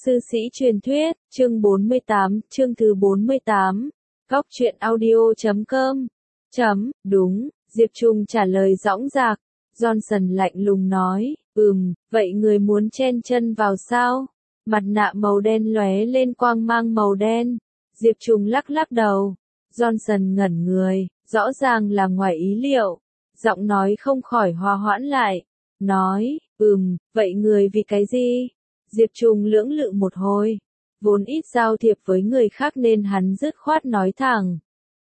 Sư sĩ truyền thuyết, chương 48, chương thứ 48. Góc truyện audio.com. Đúng, Diệp Trùng trả lời dõng dạc. Johnson lạnh lùng nói, vậy người muốn chen chân vào sao? Mặt nạ màu đen lóe lên quang mang màu đen. Diệp Trùng lắc lắc đầu. Johnson ngẩn người, rõ ràng là ngoài ý liệu. Giọng nói không khỏi hòa hoãn lại. Nói, vậy người vì cái gì? Diệp Trùng lưỡng lự một hồi. Vốn ít giao thiệp với người khác nên hắn dứt khoát nói thẳng.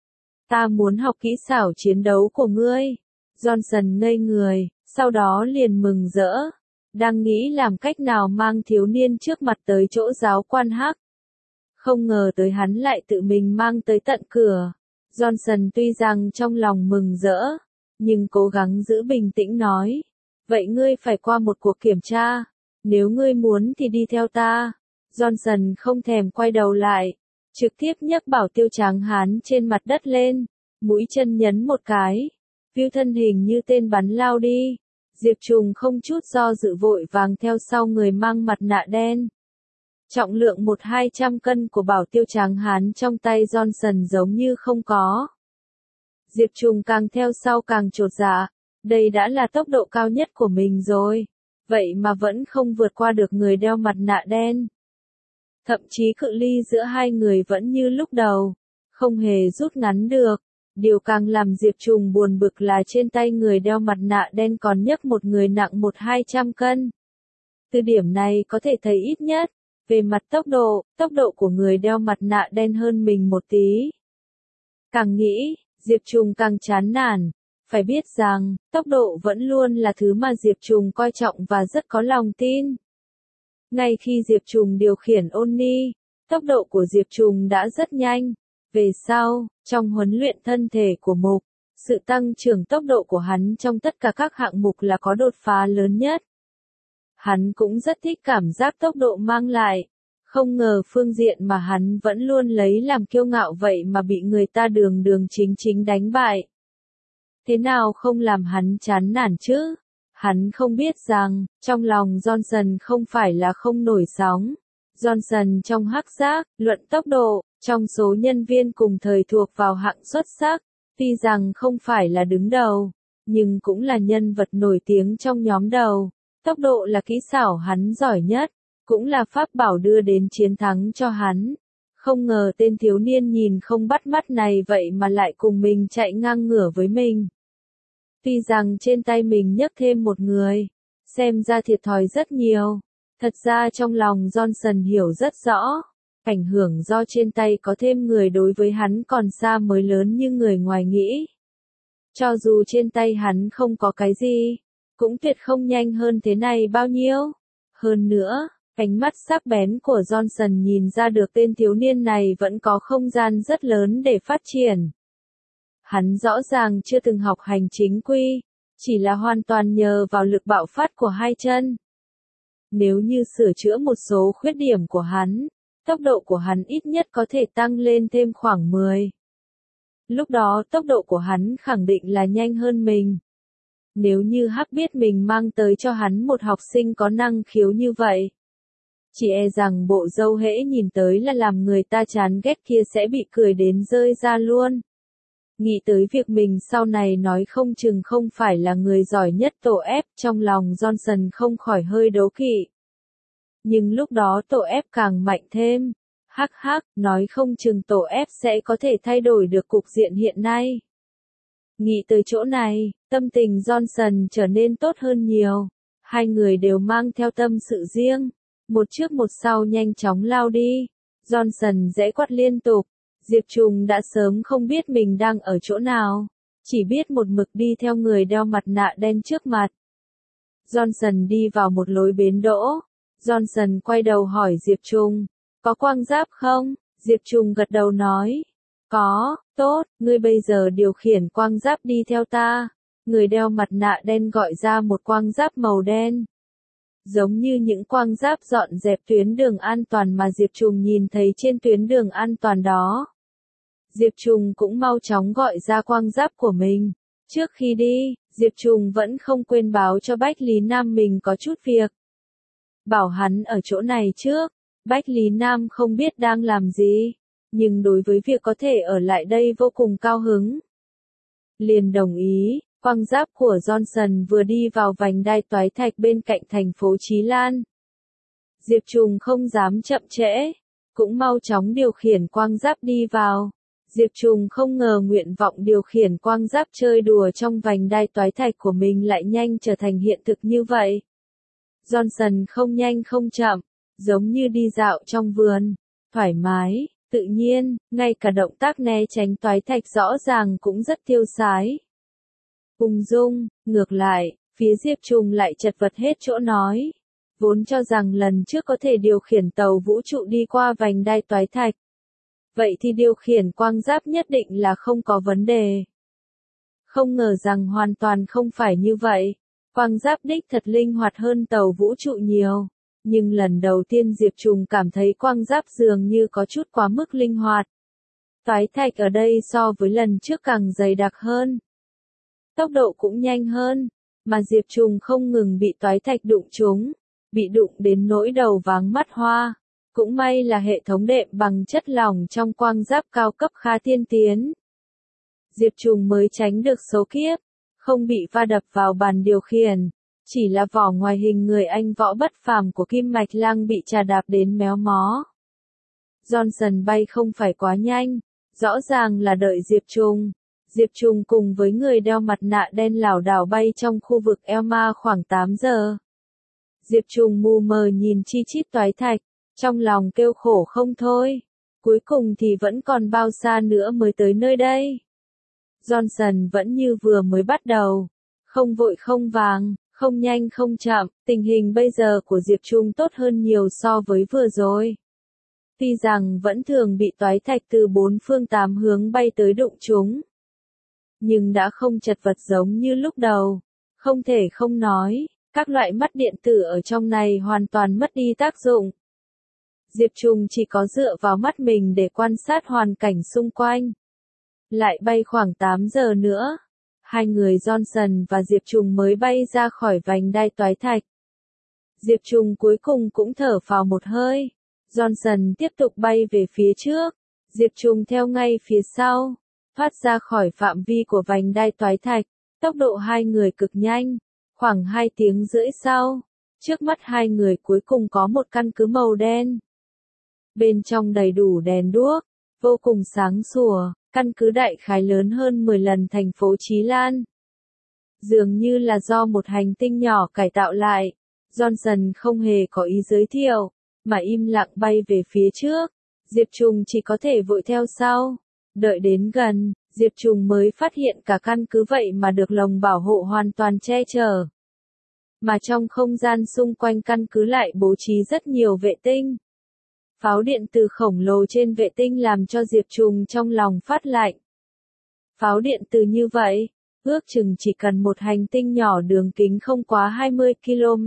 Ta muốn học kỹ xảo chiến đấu của ngươi. Johnson ngây người, sau đó liền mừng rỡ. Đang nghĩ làm cách nào mang thiếu niên trước mặt tới chỗ giáo quan Hắc. Không ngờ tới hắn lại tự mình mang tới tận cửa. Johnson tuy rằng trong lòng mừng rỡ, nhưng cố gắng giữ bình tĩnh nói. Vậy ngươi phải qua một cuộc kiểm tra. Nếu ngươi muốn thì đi theo ta. Johnson không thèm quay đầu lại. Trực tiếp nhấc bảo tiêu tráng hán trên mặt đất lên. Mũi chân nhấn một cái. Phiêu thân hình như tên bắn lao đi. Diệp Trùng không chút do dự vội vàng theo sau người mang mặt nạ đen. Trọng lượng 100-200 cân của bảo tiêu tráng hán trong tay Johnson giống như không có. Diệp Trùng càng theo sau càng chột dạ. Đây đã là tốc độ cao nhất của mình rồi. Vậy mà vẫn không vượt qua được người đeo mặt nạ đen. Thậm chí cự ly giữa hai người vẫn như lúc đầu. Không hề rút ngắn được. Điều càng làm Diệp Trùng buồn bực là trên tay người đeo mặt nạ đen còn nhấc một người nặng 100-200 cân. Từ điểm này có thể thấy ít nhất, về mặt tốc độ của người đeo mặt nạ đen hơn mình một tí. Càng nghĩ, Diệp Trùng càng chán nản. Phải biết rằng, tốc độ vẫn luôn là thứ mà Diệp Trùng coi trọng và rất có lòng tin. Ngay khi Diệp Trùng điều khiển Oni, tốc độ của Diệp Trùng đã rất nhanh. Về sau, trong huấn luyện thân thể của Mục, sự tăng trưởng tốc độ của hắn trong tất cả các hạng mục là có đột phá lớn nhất. Hắn cũng rất thích cảm giác tốc độ mang lại. Không ngờ phương diện mà hắn vẫn luôn lấy làm kiêu ngạo vậy mà bị người ta đường chính đánh bại. Thế nào không làm hắn chán nản chứ? Hắn không biết rằng, trong lòng Johnson không phải là không nổi sóng. Johnson trong hắc giác, luận tốc độ, trong số nhân viên cùng thời thuộc vào hạng xuất sắc, tuy rằng không phải là đứng đầu, nhưng cũng là nhân vật nổi tiếng trong nhóm đầu. Tốc độ là kỹ xảo hắn giỏi nhất, cũng là pháp bảo đưa đến chiến thắng cho hắn. Không ngờ tên thiếu niên nhìn không bắt mắt này vậy mà lại cùng mình chạy ngang ngửa với mình. Tuy rằng trên tay mình nhấc thêm một người, xem ra thiệt thòi rất nhiều. Thật ra trong lòng Johnson hiểu rất rõ, ảnh hưởng do trên tay có thêm người đối với hắn còn xa mới lớn như người ngoài nghĩ. Cho dù trên tay hắn không có cái gì, cũng tuyệt không nhanh hơn thế này bao nhiêu. Hơn nữa, ánh mắt sắc bén của Johnson nhìn ra được tên thiếu niên này vẫn có không gian rất lớn để phát triển. Hắn rõ ràng chưa từng học hành chính quy, chỉ là hoàn toàn nhờ vào lực bạo phát của hai chân. Nếu như sửa chữa một số khuyết điểm của hắn, tốc độ của hắn ít nhất có thể tăng lên thêm khoảng 10. Lúc đó tốc độ của hắn khẳng định là nhanh hơn mình. Nếu như Hắc biết mình mang tới cho hắn một học sinh có năng khiếu như vậy, chỉ e rằng bộ dâu hễ nhìn tới là làm người ta chán ghét kia sẽ bị cười đến rơi ra luôn. Nghĩ tới việc mình sau này nói không chừng không phải là người giỏi nhất tổ ép, trong lòng Johnson không khỏi hơi đố kỵ. Nhưng lúc đó tổ ép càng mạnh thêm. Nói không chừng tổ ép sẽ có thể thay đổi được cục diện hiện nay. Nghĩ tới chỗ này, tâm tình Johnson trở nên tốt hơn nhiều. Hai người đều mang theo tâm sự riêng. Một trước một sau nhanh chóng lao đi. Johnson giãy quát liên tục. Diệp Trùng đã sớm không biết mình đang ở chỗ nào. Chỉ biết một mực đi theo người đeo mặt nạ đen trước mặt. Johnson đi vào một lối bến đỗ. Johnson quay đầu hỏi Diệp Trùng. Có quang giáp không? Diệp Trùng gật đầu nói. Có, tốt, ngươi bây giờ điều khiển quang giáp đi theo ta. Người đeo mặt nạ đen gọi ra một quang giáp màu đen. Giống như những quang giáp dọn dẹp tuyến đường an toàn mà Diệp Trùng nhìn thấy trên tuyến đường an toàn đó. Diệp Trùng cũng mau chóng gọi ra quang giáp của mình. Trước khi đi, Diệp Trùng vẫn không quên báo cho Bách Lý Nam mình có chút việc. Bảo hắn ở chỗ này trước, Bách Lý Nam không biết đang làm gì, nhưng đối với việc có thể ở lại đây vô cùng cao hứng. Liền đồng ý, quang giáp của Johnson vừa đi vào vành đai toái thạch bên cạnh thành phố Chí Lan. Diệp Trùng không dám chậm trễ, cũng mau chóng điều khiển quang giáp đi vào. Diệp Trùng không ngờ nguyện vọng điều khiển quang giáp chơi đùa trong vành đai toái thạch của mình lại nhanh trở thành hiện thực như vậy. Johnson không nhanh không chậm, giống như đi dạo trong vườn, thoải mái, tự nhiên, ngay cả động tác né tránh toái thạch rõ ràng cũng rất tiêu sái. Ung dung, ngược lại, phía Diệp Trùng lại chật vật hết chỗ nói. Vốn cho rằng lần trước có thể điều khiển tàu vũ trụ đi qua vành đai toái thạch. Vậy thì điều khiển quang giáp nhất định là không có vấn đề. Không ngờ rằng hoàn toàn không phải như vậy. Quang giáp đích thật linh hoạt hơn tàu vũ trụ nhiều. Nhưng lần đầu tiên Diệp Trùng cảm thấy quang giáp dường như có chút quá mức linh hoạt. Toái thạch ở đây so với lần trước càng dày đặc hơn. Tốc độ cũng nhanh hơn, mà Diệp Trùng không ngừng bị toái thạch đụng trúng, bị đụng đến nỗi đầu váng mắt hoa. Cũng may là hệ thống đệm bằng chất lỏng trong quang giáp cao cấp khá tiên tiến. Diệp Trùng mới tránh được số kiếp, không bị va đập vào bàn điều khiển, chỉ là vỏ ngoài hình người anh võ bất phàm của Kim Mạch Lang bị chà đạp đến méo mó. Johnson bay không phải quá nhanh, rõ ràng là đợi Diệp Trùng. Diệp Trùng cùng với người đeo mặt nạ đen lảo đảo bay trong khu vực Elma khoảng 8 giờ. Diệp Trùng mù mờ nhìn chi chít toái thạch, trong lòng kêu khổ không thôi. Cuối cùng thì vẫn còn bao xa nữa mới tới nơi đây. Johnson vẫn như vừa mới bắt đầu, không vội không vàng, không nhanh không chậm, tình hình bây giờ của Diệp Trùng tốt hơn nhiều so với vừa rồi. Tuy rằng vẫn thường bị toái thạch từ bốn phương tám hướng bay tới đụng chúng, nhưng đã không chật vật giống như lúc đầu. Không thể không nói, các loại mắt điện tử ở trong này hoàn toàn mất đi tác dụng. Diệp Trùng chỉ có dựa vào mắt mình để quan sát hoàn cảnh xung quanh. Lại bay khoảng 8 giờ nữa, hai người Johnson và Diệp Trùng mới bay ra khỏi vành đai toái thạch. Diệp Trùng cuối cùng cũng thở phào một hơi. Johnson tiếp tục bay về phía trước, Diệp Trùng theo ngay phía sau, thoát ra khỏi phạm vi của vành đai toái thạch. Tốc độ hai người cực nhanh, khoảng 2 tiếng rưỡi sau, trước mắt hai người cuối cùng có một căn cứ màu đen. Bên trong đầy đủ đèn đuốc, vô cùng sáng sủa, căn cứ đại khái lớn hơn 10 lần thành phố Chí Lan. Dường như là do một hành tinh nhỏ cải tạo lại. Johnson không hề có ý giới thiệu, mà im lặng bay về phía trước. Diệp Trùng chỉ có thể vội theo sau. Đợi đến gần, Diệp Trùng mới phát hiện cả căn cứ vậy mà được lồng bảo hộ hoàn toàn che chở. Mà trong không gian xung quanh căn cứ lại bố trí rất nhiều vệ tinh. Pháo điện từ khổng lồ trên vệ tinh làm cho Diệp Trùng trong lòng phát lạnh. Pháo điện từ như vậy, ước chừng chỉ cần một hành tinh nhỏ đường kính không quá 20 km.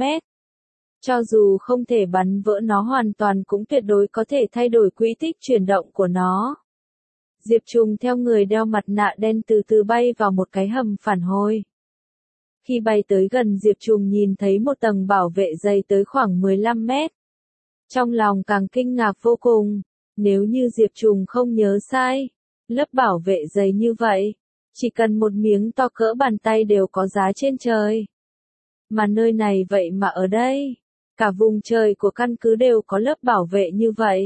Cho dù không thể bắn vỡ nó hoàn toàn cũng tuyệt đối có thể thay đổi quỹ tích chuyển động của nó. Diệp Trùng theo người đeo mặt nạ đen từ từ bay vào một cái hầm phản hồi. Khi bay tới gần Diệp Trùng nhìn thấy một tầng bảo vệ dày tới khoảng 15 mét. Trong lòng càng kinh ngạc vô cùng, nếu như Diệp Trùng không nhớ sai, lớp bảo vệ dày như vậy, chỉ cần một miếng to cỡ bàn tay đều có giá trên trời. Mà nơi này vậy mà ở đây, cả vùng trời của căn cứ đều có lớp bảo vệ như vậy.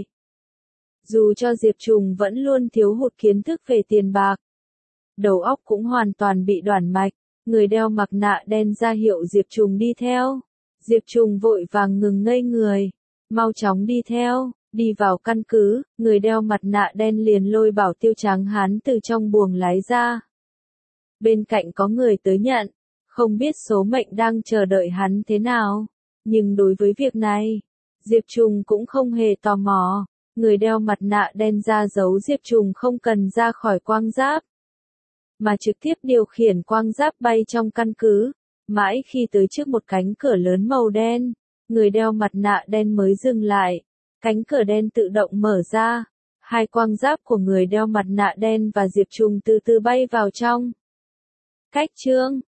Dù cho Diệp Trùng vẫn luôn thiếu hụt kiến thức về tiền bạc, đầu óc cũng hoàn toàn bị đoản mạch, người đeo mặt nạ đen ra hiệu Diệp Trùng đi theo. Diệp Trùng vội vàng ngừng ngây người, mau chóng đi theo, đi vào căn cứ, người đeo mặt nạ đen liền lôi Bảo Tiêu trắng hán từ trong buồng lái ra. Bên cạnh có người tới nhận, không biết số mệnh đang chờ đợi hắn thế nào, nhưng đối với việc này, Diệp Trùng cũng không hề tò mò. Người đeo mặt nạ đen ra giấu Diệp Trùng không cần ra khỏi quang giáp, mà trực tiếp điều khiển quang giáp bay trong căn cứ. Mãi khi tới trước một cánh cửa lớn màu đen, người đeo mặt nạ đen mới dừng lại. Cánh cửa đen tự động mở ra, hai quang giáp của người đeo mặt nạ đen và Diệp Trùng từ từ bay vào trong. Cách chương